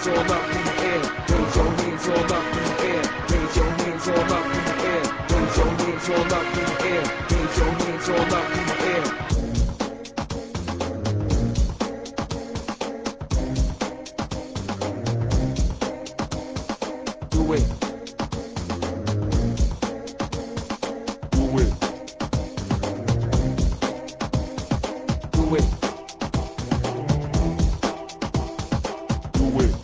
hands all up in the air. Raise your hands all up in the air. Raise your hands all up in the air. Raise your hands all up in the air. Raise your hands all up in the air. Do it. Do it. Do it. Do it.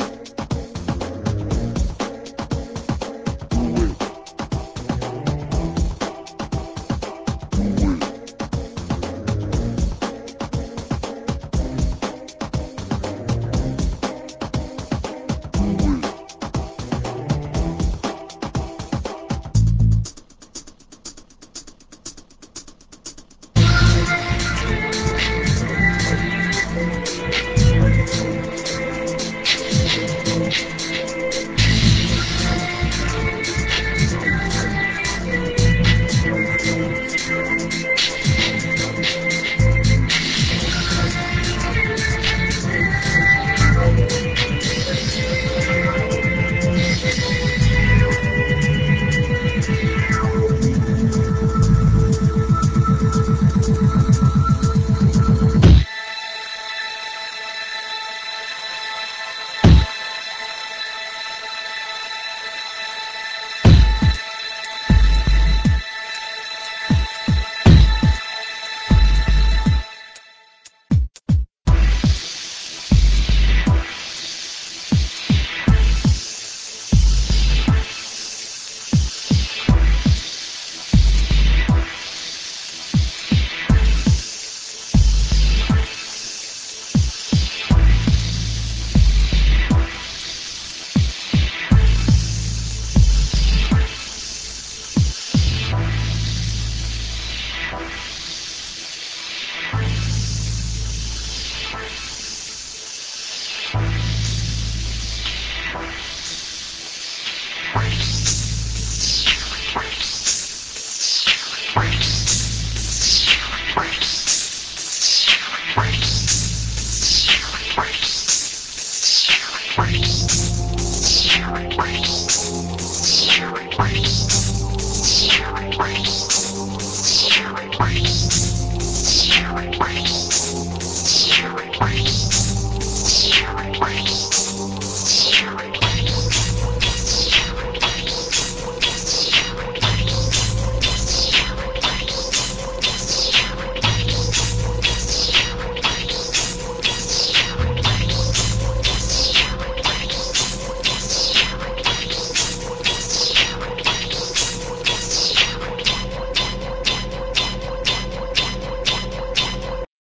Right.